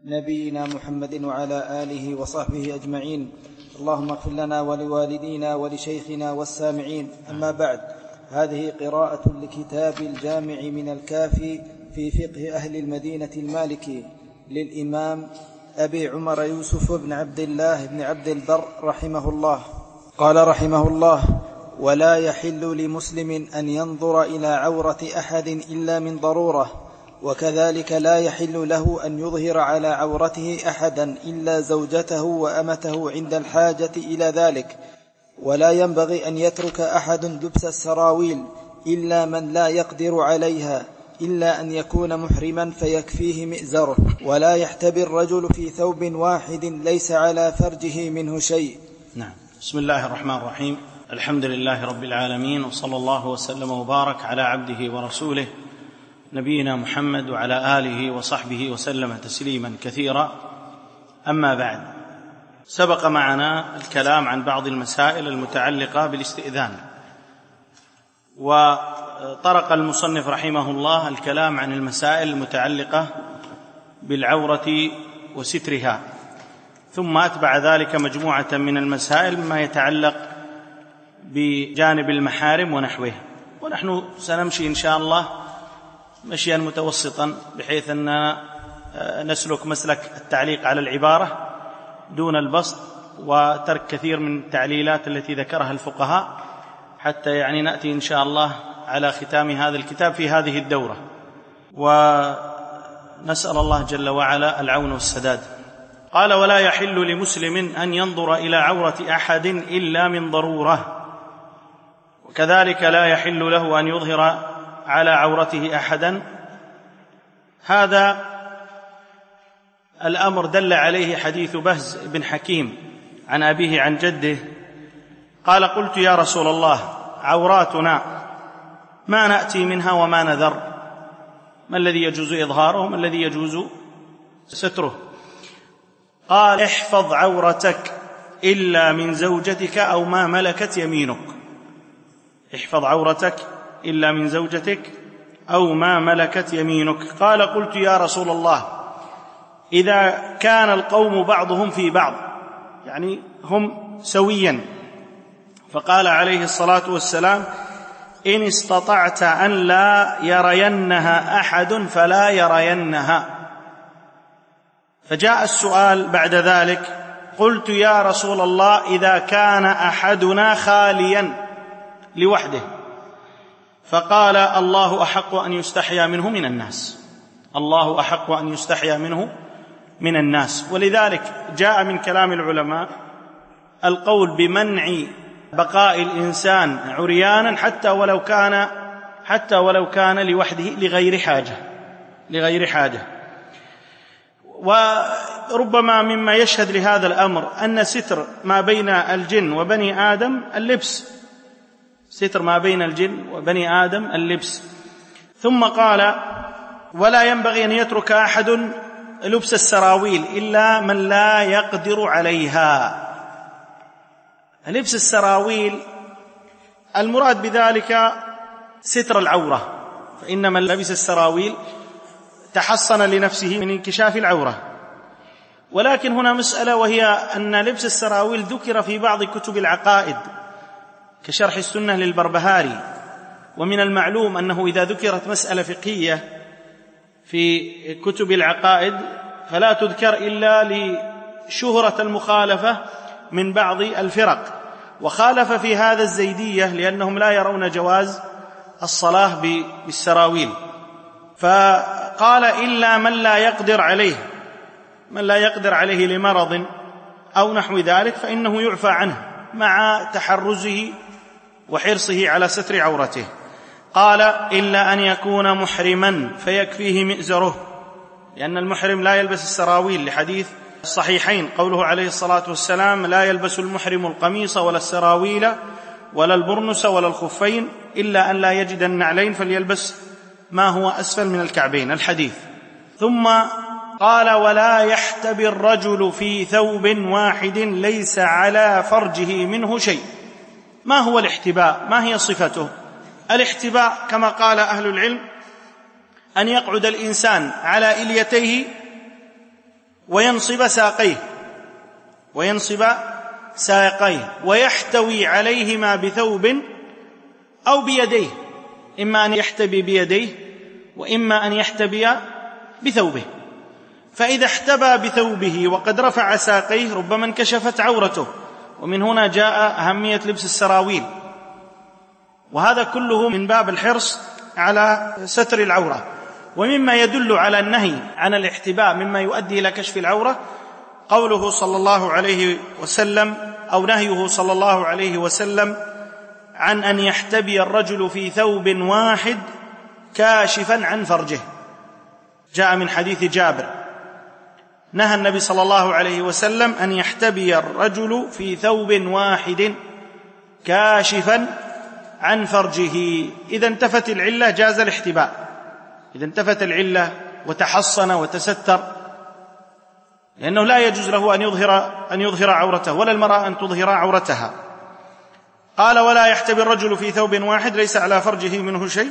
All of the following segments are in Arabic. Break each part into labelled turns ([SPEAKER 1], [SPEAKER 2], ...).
[SPEAKER 1] نبينا محمد وعلى آله وصحبه أجمعين. اللهم اغفر لنا ولوالدينا ولشيخنا والسامعين. أما بعد، هذه قراءة لكتاب الجامع من الكافي في فقه أهل المدينة المالكي للإمام أبي عمر يوسف بن عبد الله بن عبد البر رحمه الله. قال رحمه الله: ولا يحل لمسلم أن ينظر إلى عورة أحد إلا من ضرورة، وكذلك لا يحل له أن يظهر على عورته أحدا إلا زوجته وأمته عند الحاجة إلى ذلك. ولا ينبغي أن يترك أحد لبس السراويل إلا من لا يقدر عليها، إلا أن يكون محرما فيكفيه مئزره. ولا يحتبي الرجل في ثوب واحد ليس على فرجه منه شيء.
[SPEAKER 2] نعم. بسم الله الرحمن الرحيم. الحمد لله رب العالمين، وصلى الله وسلم وبارك على عبده ورسوله نبينا محمد وعلى آله وصحبه وسلم تسليما كثيرا. أما بعد، سبق معنا الكلام عن بعض المسائل المتعلقة بالاستئذان، وطرق المصنف رحمه الله الكلام عن المسائل المتعلقة بالعورة وسترها، ثم أتبع ذلك مجموعة من المسائل مما يتعلق بجانب المحارم ونحوه. ونحن سنمشي إن شاء الله مشيا متوسطا، بحيث أننا نسلك مسلك التعليق على العبارة دون البسط وترك كثير من التعليلات التي ذكرها الفقهاء، حتى نأتي إن شاء الله على ختام هذا الكتاب في هذه الدورة، ونسأل الله جل وعلا العون والسداد. قال: ولا يحل لمسلم أن ينظر إلى عورة أحد إلا من ضرورة، وكذلك لا يحل له أن يظهر على عورته أحدا. هذا الأمر دل عليه حديث بهز بن حكيم عن أبيه عن جده قال: قلت يا رسول الله، عوراتنا ما نأتي منها وما نذر، ما الذي يجوز إظهاره وما الذي يجوز ستره؟ قال: احفظ عورتك إلا من زوجتك أو ما ملكت يمينك. احفظ عورتك إلا من زوجتك أو ما ملكت يمينك. قال: قلت يا رسول الله، إذا كان القوم بعضهم في بعض، يعني هم سويا. فقال عليه الصلاة والسلام: إن استطعت أن لا يرينها أحد فلا يرينها. فجاء السؤال بعد ذلك: قلت يا رسول الله، إذا كان أحدنا خاليا لوحده؟ فقال: الله أحق أن يستحيا منه من الناس. الله أحق أن يستحيا منه من الناس. ولذلك جاء من كلام العلماء القول بمنع بقاء الإنسان عريانا حتى ولو كان لوحده لغير حاجة. وربما مما يشهد لهذا الأمر أن ستر ما بين الجن وبني آدم اللبس، ستر ما بين الجن وبني آدم اللبس. ثم قال: ولا ينبغي أن يترك أحد لبس السراويل إلا من لا يقدر عليها. لبس السراويل المراد بذلك ستر العورة، فإن من لبس السراويل تحصن لنفسه من انكشاف العورة. ولكن هنا مسألة، وهي أن لبس السراويل ذكر في بعض كتب العقائد كشرح السنة للبربهاري. ومن المعلوم أنه إذا ذكرت مسألة فقهية في كتب العقائد فلا تذكر إلا لشهرة المخالفة من بعض الفرق. وخالف في هذا الزيدية لأنهم لا يرون جواز الصلاة بالسراويل، فقال: إلا من لا يقدر عليه، من لا يقدر عليه لمرض أو نحو ذلك فإنه يعفى عنه مع تحرزه وحرصه على ستر عورته. قال: إلا أن يكون محرما فيكفيه مئزره، لأن المحرم لا يلبس السراويل، لحديث الصحيحين قوله عليه الصلاة والسلام: لا يلبس المحرم القميص ولا السراويل ولا البرنس ولا الخفين إلا أن لا يجد النعلين فليلبس ما هو أسفل من الكعبين، الحديث. ثم قال: ولا يحتبي الرجل في ثوب واحد ليس على فرجه منه شيء. ما هو الاحتباء؟ ما هي صفته؟ الاحتباء كما قال أهل العلم أن يقعد الإنسان على إليتيه وينصب ساقيه ويحتوي عليهما بثوب أو بيديه، إما أن يحتبي بيديه وإما أن يحتبي بثوبه. فإذا احتبى بثوبه وقد رفع ساقيه ربما انكشفت عورته، ومن هنا جاء أهمية لبس السراويل، وهذا كله من باب الحرص على ستر العورة. ومما يدل على النهي عن الاحتباء مما يؤدي إلى كشف العورة قوله صلى الله عليه وسلم، أو نهيه صلى الله عليه وسلم عن أن يحتبي الرجل في ثوب واحد كاشفا عن فرجه. جاء من حديث جابر نهى النبي صلى الله عليه وسلم أن يحتبي الرجل في ثوب واحد كاشفا عن فرجه. إذا انتفت العلة جاز الاحتباء، إذا انتفت العلة وتحصن وتستر، لأنه لا يجوز له أن يظهر عورته ولا المرأة أن تظهر عورتها. قال ولا يحتبي الرجل في ثوب واحد ليس على فرجه منه شيء،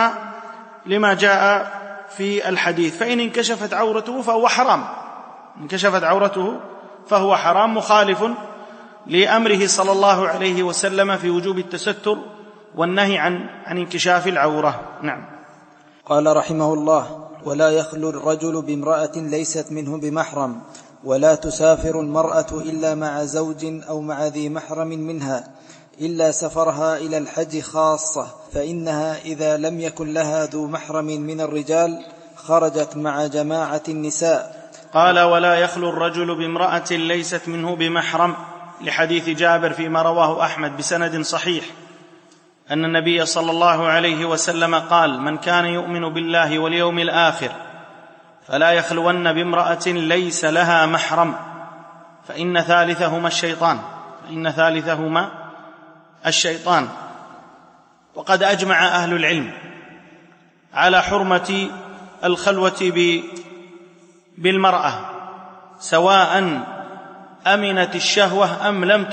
[SPEAKER 2] لما جاء في الحديث. فإن انكشفت عورته فهو حرام، انكشفت عورته فهو حرام، مخالف لأمره صلى الله عليه وسلم في وجوب التستر والنهي عن انكشاف العورة. نعم.
[SPEAKER 1] قال رحمه الله: ولا يخلو الرجل بامرأة ليست منه بمحرم، ولا تسافر المرأة إلا مع زوج أو مع ذي محرم منها، إلا سفرها إلى الحج خاصة، فإنها إذا لم يكن لها ذو محرم من الرجال خرجت مع جماعة النساء.
[SPEAKER 2] قال ولا يخلو الرجل بامرأة ليست منه بمحرم، لحديث جابر فيما رواه أحمد بسند صحيح أن النبي صلى الله عليه وسلم قال: من كان يؤمن بالله واليوم الآخر فلا يخلون بامرأة ليس لها محرم، فإن ثالثهما الشيطان. وقد أجمع أهل العلم على حرمة الخلوة بالمرأة سواء أمنت الشهوة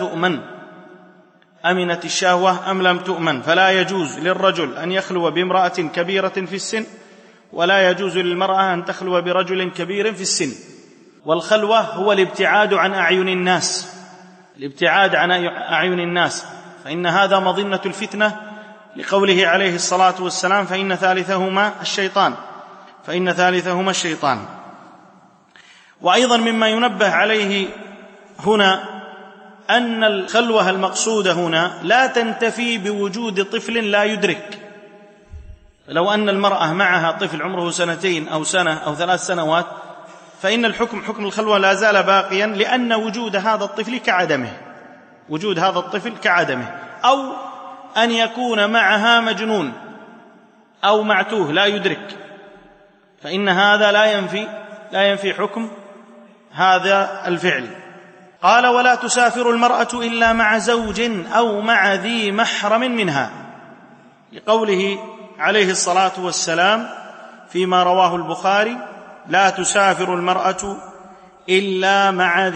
[SPEAKER 2] أم لم تؤمن، فلا يجوز للرجل أن يخلو بامرأة كبيرة في السن، ولا يجوز للمرأة أن تخلو برجل كبير في السن. والخلوة هو الابتعاد عن أعين الناس، فإن هذا مظنة الفتنة، لقوله عليه الصلاة والسلام: فإن ثالثهما الشيطان. وأيضا مما ينبه عليه هنا أن الخلوة المقصودة هنا لا تنتفي بوجود طفل لا يدرك. لو أن المرأة معها طفل عمره 2 أو 1 أو 3 سنوات، فإن حكم الخلوة لا زال باقيا، لأن وجود هذا الطفل كعدمه، أو أن يكون معها مجنون أو معتوه لا يدرك، فإن هذا لا ينفي حكم هذا الفعل. قال ولا تسافر المرأة إلا مع زوج أو مع ذي محرم منها، لقوله عليه الصلاة والسلام فيما رواه البخاري: لا تسافر المرأة إلا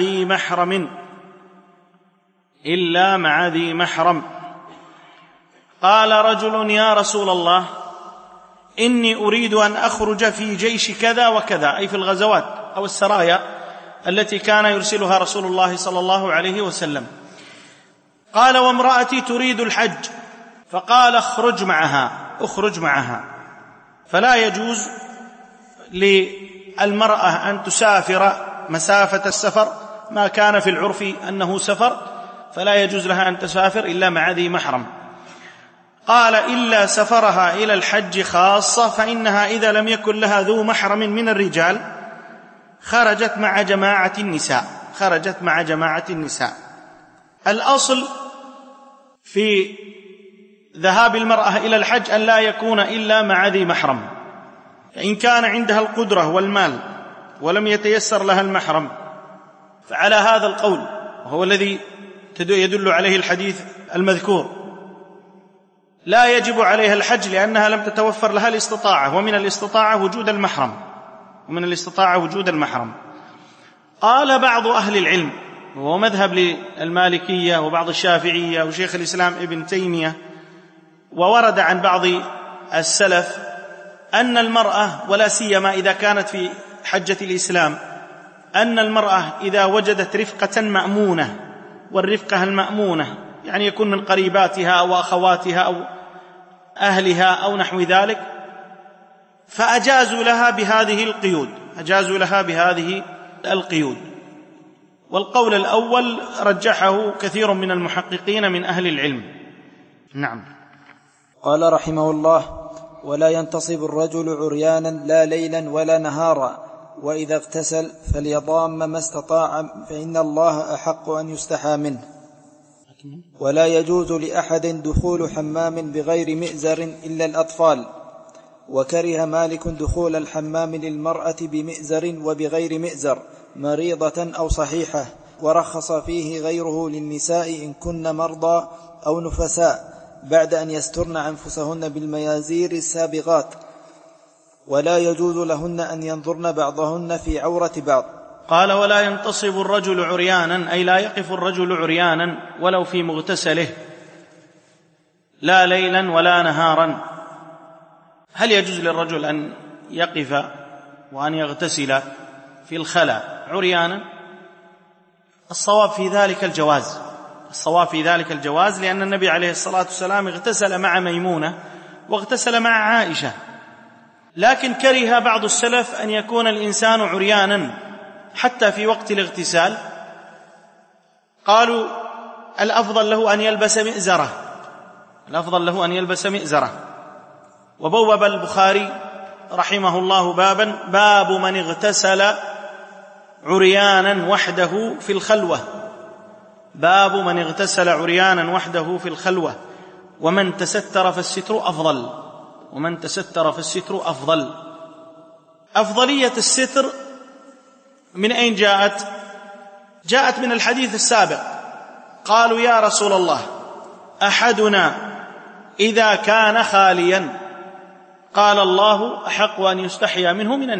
[SPEAKER 2] مع ذي محرم. قال رجل: يا رسول الله، إني أريد أن أخرج في جيش كذا وكذا، أي في الغزوات أو السرايا التي كان يرسلها رسول الله صلى الله عليه وسلم. قال: وامرأتي تريد الحج. فقال: اخرج معها. فلا يجوز للمرأة أن تسافر مسافة السفر، ما كان في العرف أنه سفر، فلا يجوز لها أن تسافر إلا مع ذي محرم. قال: إلا سفرها إلى الحج خاصة، فإنها إذا لم يكن لها ذو محرم من الرجال خرجت مع جماعة النساء. الأصل في ذهاب المرأة إلى الحج أن لا يكون إلا مع ذي محرم، فإن كان عندها القدرة والمال ولم يتيسر لها المحرم، فعلى هذا القول، وهو الذي يدل عليه الحديث المذكور، لا يجب عليها الحج لأنها لم تتوفر لها الاستطاعة، ومن الاستطاعة وجود المحرم. قال بعض أهل العلم، وهو مذهب للمالكية وبعض الشافعية وشيخ الإسلام ابن تيمية، وورد عن بعض السلف، أن المرأة ولا سيما إذا كانت في حجة الإسلام أن المرأة إذا وجدت رفقة مأمونة، والرفقة المأمونة يعني يكون من قريباتها أو أخواتها أو أهلها أو نحو ذلك، فأجازوا لها بهذه القيود. والقول الأول رجحه كثير من المحققين من أهل العلم. نعم.
[SPEAKER 1] قال رحمه الله: ولا ينتصب الرجل عريانا لا ليلا ولا نهارا، وإذا اغتسل فليضام ما استطاع، فإن الله أحق أن يستحى منه. ولا يجوز لأحد دخول حمام بغير مئزر إلا الأطفال. وكره مالك دخول الحمام للمرأة بمئزر وبغير مئزر، مريضة أو صحيحة، ورخص فيه غيره للنساء إن كن مرضى أو نفساء، بعد أن يسترن أنفسهن بالميازير السابغات، ولا يجوز لهن أن ينظرن بعضهن في عورة بعض.
[SPEAKER 2] قال: ولا ينتصب الرجل عريانا، أي لا يقف الرجل عريانا ولو في مغتسله، لا ليلا ولا نهارا. هل يجوز للرجل أن يقف وأن يغتسل في الخلاء عريانا؟ الصواب في ذلك الجواز، لأن النبي عليه الصلاة والسلام اغتسل مع ميمونة واغتسل مع عائشة. لكن كره بعض السلف أن يكون الإنسان عريانا حتى في وقت الاغتسال، قالوا الأفضل له أن يلبس مئزرة. وبوب البخاري رحمه الله باب من اغتسل عريانا وحده في الخلوة، ومن تستر فالستر أفضل. أفضلية الستر من أين جاءت من الحديث السابق. قالوا: يا رسول الله، أحدنا إذا كان خاليا، قال: الله أحق أن يستحيا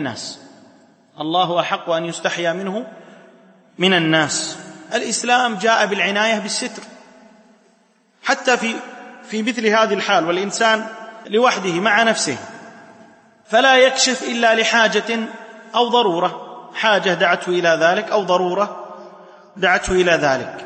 [SPEAKER 2] منه من الناس. الإسلام جاء بالعناية بالستر حتى في مثل هذه الحال، والإنسان لوحده مع نفسه، فلا يكشف إلا لحاجة أو ضرورة، حاجة دعته إلى ذلك أو ضرورة دعته إلى ذلك.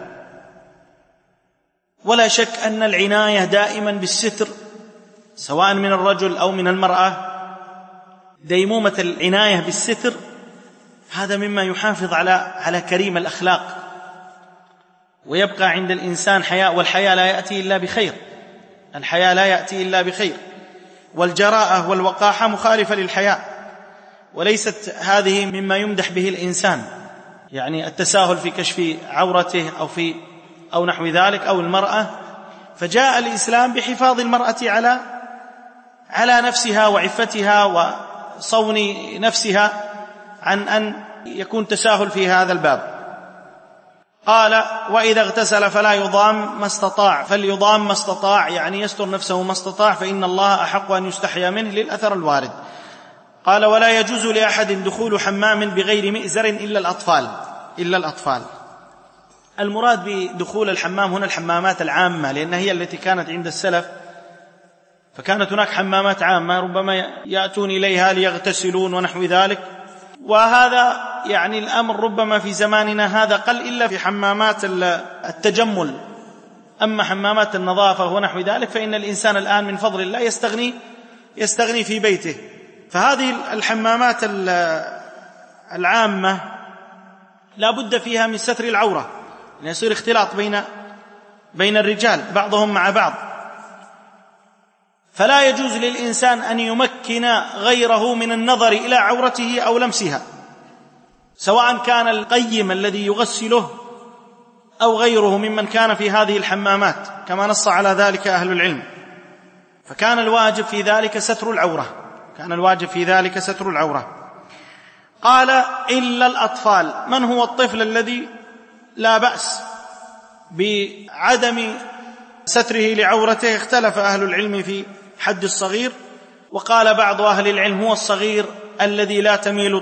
[SPEAKER 2] ولا شك أن العناية دائما بالستر سواء من الرجل أو من المرأة، ديمومة العناية بالستر هذا مما يحافظ على كريم الأخلاق، ويبقى عند الإنسان حياء، والحياء لا يأتي إلا بخير. والجراءة والوقاحة مخالفة للحياء، وليست هذه مما يمدح به الإنسان، يعني التساهل في كشف عورته أو نحو ذلك، أو المرأة. فجاء الإسلام بحفاظ المرأة على نفسها وعفتها وصون نفسها عن أن يكون تساهل في هذا الباب. قال: وإذا اغتسل فلا يضام ما استطاع، فليضام ما استطاع، يعني يستر نفسه ما استطاع، فإن الله أحق أن يستحيا منه، للأثر الوارد. قال: ولا يجوز لأحد دخول حمام بغير مئزر إلا الأطفال. المراد بدخول الحمام هنا الحمامات العامة، لأن هي التي كانت عند السلف، فكانت هناك حمامات عامة ربما يأتون إليها ليغتسلون ونحو ذلك. وهذا يعني الأمر ربما في زماننا هذا قل إلا في حمامات التجمل. أما حمامات النظافة ونحو ذلك فإن الإنسان الآن من فضل الله يستغني في بيته. فهذه الحمامات العامة لا بد فيها من ستر العورة، لأن يصير اختلاط بين الرجال بعضهم مع بعض، فلا يجوز للإنسان أن يمكن غيره من النظر إلى عورته أو لمسها، سواء كان القيم الذي يغسله أو غيره ممن كان في هذه الحمامات، كما نص على ذلك أهل العلم. فكان الواجب في ذلك ستر العورة. قال: إلا الأطفال. من هو الطفل الذي لا بأس بعدم ستره لعورته؟ اختلف أهل العلم في حد الصغير، وقال بعض أهل العلم هو الصغير الذي لا تميل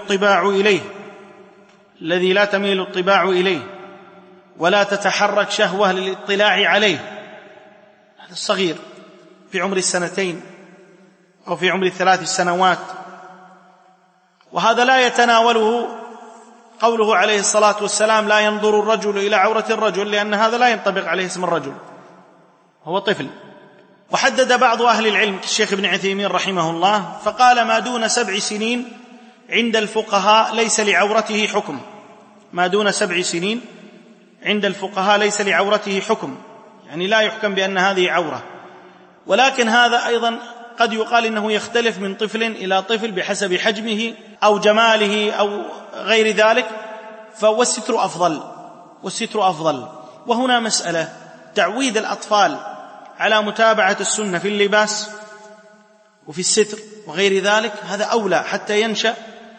[SPEAKER 2] الطباع إليه ولا تتحرك شهوة للاطلاع عليه. هذا الصغير في عمر 2 أو في عمر 3 سنوات، وهذا لا يتناوله قوله عليه الصلاة والسلام لا ينظر الرجل إلى عورة الرجل، لأن هذا لا ينطبق عليه اسم الرجل، هو طفل. وحدد بعض أهل العلم كالشيخ ابن عثيمين رحمه الله فقال ما دون 7 سنين عند الفقهاء ليس لعورته حكم، ما دون 7 سنين عند الفقهاء ليس لعورته حكم، يعني لا يحكم بأن هذه عورة. ولكن هذا أيضا قد يقال إنه يختلف من طفل إلى طفل بحسب حجمه أو جماله أو غير ذلك، فالستر أفضل، والستر أفضل. وهنا مسألة تعويد الأطفال على متابعة السنة في اللباس وفي الستر وغير ذلك، هذا أولى حتى ينشأ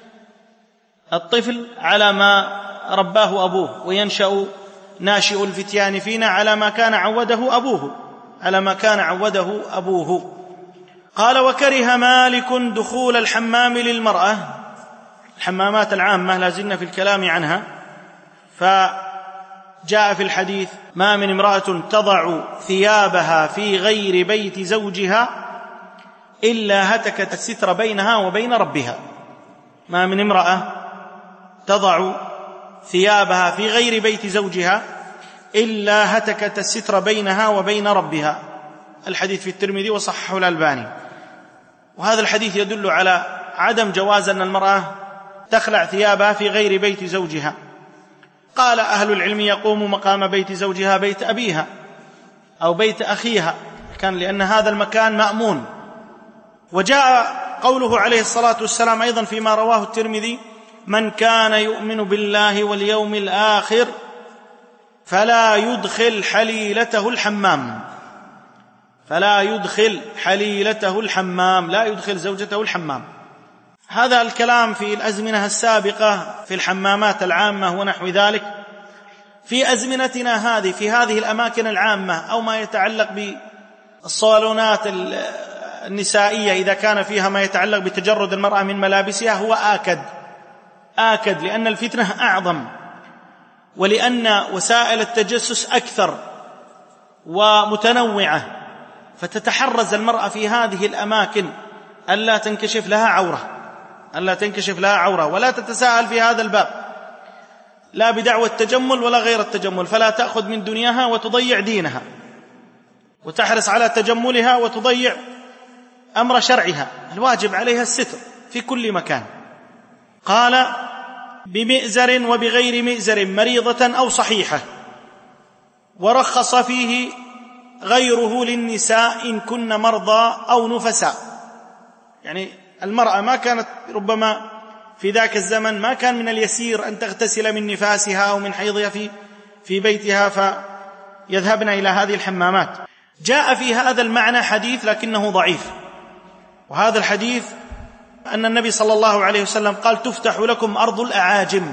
[SPEAKER 2] الطفل على ما رباه أبوه، وينشأ ناشئ الفتيان فينا على ما كان عوده أبوه، على ما كان عوده أبوه. قال وكره مالك دخول الحمام للمرأة، الحمامات العامة لا زلنا في الكلام عنها، فجاء في الحديث ما من امرأة تضع ثيابها في غير بيت زوجها إلا هتكت الستر بينها وبين ربها، ما من امرأة تضع ثيابها في غير بيت زوجها إلا هتكت الستر بينها وبين ربها. الحديث في الترمذي وصححه الألباني. وهذا الحديث يدل على عدم جواز أن المرأة تخلع ثيابها في غير بيت زوجها. قال أهل العلم يقوم مقام بيت زوجها بيت أبيها أو بيت أخيها، كان لأن هذا المكان مأمون. وجاء قوله عليه الصلاة والسلام أيضا فيما رواه الترمذي من كان يؤمن بالله واليوم الآخر فلا يدخل حليلته الحمام، فلا يدخل حليلته الحمام، لا يدخل زوجته الحمام. هذا الكلام في الأزمنة السابقة في الحمامات العامة ونحو ذلك. في أزمنتنا هذه في هذه الأماكن العامة أو ما يتعلق بالصالونات النسائية إذا كان فيها ما يتعلق بتجرد المرأة من ملابسها هو آكد لأن الفتنة أعظم، ولأن وسائل التجسس أكثر ومتنوعة، فتتحرز المرأة في هذه الأماكن ألا تنكشف لها عورة، ألا تنكشف لها عورة، ولا تتساهل في هذا الباب، لا بدعوى التجمل ولا غير التجمل، فلا تأخذ من دنياها وتضيع دينها، وتحرص على تجملها وتضيع أمر شرعها. الواجب عليها الستر في كل مكان. قال بمئزر وبغير مئزر مريضة أو صحيحة، ورخص فيه غيره للنساء إن كن مرضى أو نفساء. يعني المرأة ما كانت ربما في ذاك الزمن ما كان من اليسير أن تغتسل من نفاسها أو من حيضها في بيتها فيذهبن إلى هذه الحمامات. جاء في هذا المعنى حديث لكنه ضعيف، وهذا الحديث أن النبي صلى الله عليه وسلم قال تفتح لكم أرض الأعاجم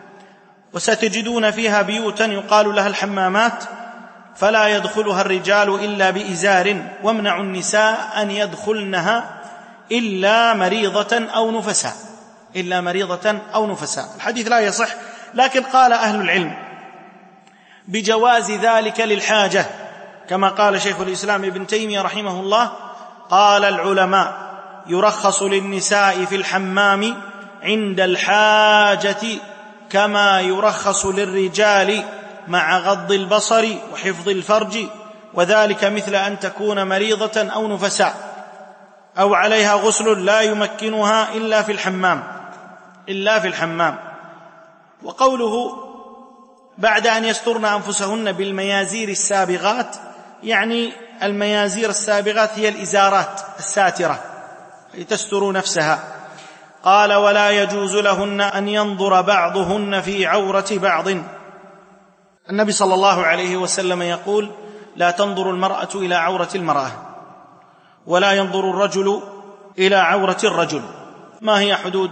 [SPEAKER 2] وستجدون فيها بيوتا يقال لها الحمامات فلا يدخلها الرجال إلا بإزار وامنعوا النساء أن يدخلنها إلا مريضة أو نفساء، إلا مريضة أو نفساء. الحديث لا يصح، لكن قال أهل العلم بجواز ذلك للحاجة، كما قال شيخ الإسلام ابن تيمية رحمه الله قال العلماء يرخص للنساء في الحمام عند الحاجة كما يرخص للرجال مع غض البصر وحفظ الفرج، وذلك مثل أن تكون مريضة أو نفساء أو عليها غسل لا يمكنها إلا في الحمام. وقوله بعد أن يسترن أنفسهن بالميازير السابغات، يعني الميازير السابغات هي الإزارات الساترة لتستر نفسها. قال ولا يجوز لهن أن ينظر بعضهن في عورة بعض. النبي صلى الله عليه وسلم يقول لا تنظر المرأة إلى عورة المرأة ولا ينظر الرجل إلى عورة الرجل. ما هي حدود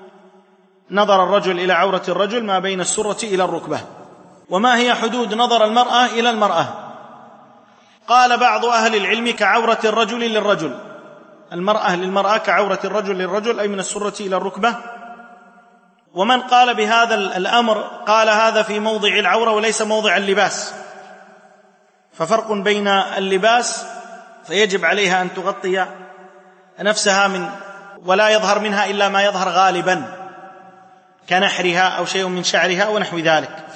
[SPEAKER 2] نظر الرجل إلى عورة الرجل؟ ما بين السرة إلى الركبة. وما هي حدود نظر المرأة إلى المرأة؟ قال بعض أهل العلم كعورة الرجل للرجل، المرأة للمرأة كعورة الرجل للرجل، أي من السرة إلى الركبة. ومن قال بهذا الأمر قال هذا في موضع العورة وليس موضع اللباس، ففرق بين اللباس فيجب عليها أن تغطي نفسها ولا يظهر منها إلا ما يظهر غالبا، كنحرها أو شيء من شعرها أو نحو ذلك،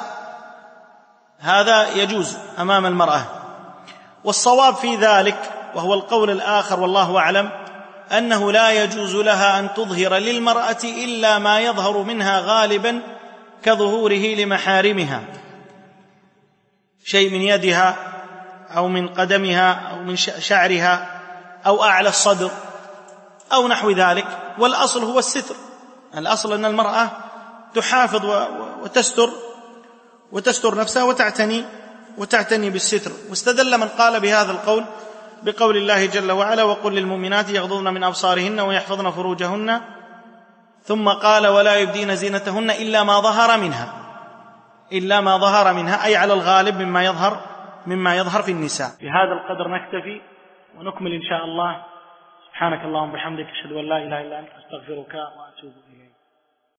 [SPEAKER 2] فهذا يجوز أمام المرأة. والصواب في ذلك وهو القول الآخر والله أعلم أنه لا يجوز لها أن تظهر للمرأة إلا ما يظهر منها غالبا كظهوره لمحارمها، شيء من يدها أو من قدمها أو من شعرها أو أعلى الصدر أو نحو ذلك. والأصل هو الستر، الأصل أن المرأة تحافظ وتستر نفسها وتعتني بالستر. واستدل من قال بهذا القول بقول الله جل وعلا: وقل للمؤمنات يغضضن من أبصارهن ويحفظن فروجهن، ثم قال: ولا يبدين زينتهن إلا ما ظهر منها، أي على الغالب مما يظهر في النساء. بهذا القدر نكتفي ونكمل إن شاء الله. سبحانك اللهم وبحمدك، أشهد أن لا إله إلا أنت، أستغفرك.